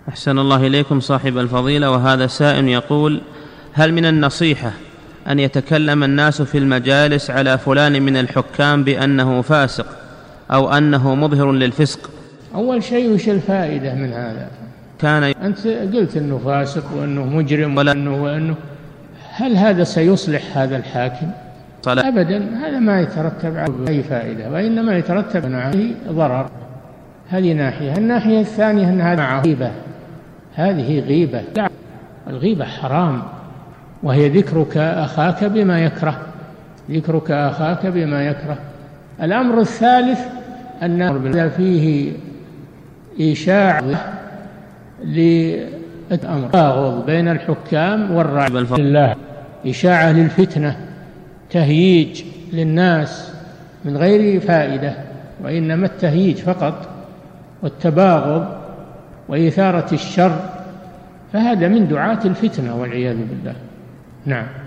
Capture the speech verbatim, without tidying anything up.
أحسن الله إليكم صاحب الفضيلة. وهذا سائل يقول: هل من النصيحة أن يتكلم الناس في المجالس على فلان من الحكام بأنه فاسق أو أنه مظهر للفسق؟ أول شيء وش الفائدة من هذا؟ كان أنت قلت أنه فاسق وأنه مجرم وأنه وأنه هل هذا سيصلح هذا الحاكم؟ صلاة. أبدا، هذا ما يترتب عليه أي فائدة، وإنما يترتب عليه ضرر. هذه ناحية. الناحية الثانية أن هذا معه غيبة، هذه غيبة. الغيبة حرام، وهي ذكرك أخاك بما يكره، ذكرك أخاك بما يكره. الأمر الثالث أن فيه إيشاع للأمر تباغض بين الحكام والرعية بالله، إشاعة للفتنة، تهييج للناس من غير فائدة، وإنما التهييج فقط والتباغض وإثارة الشر، فهذا من دعاة الفتنة والعياذ بالله. نعم.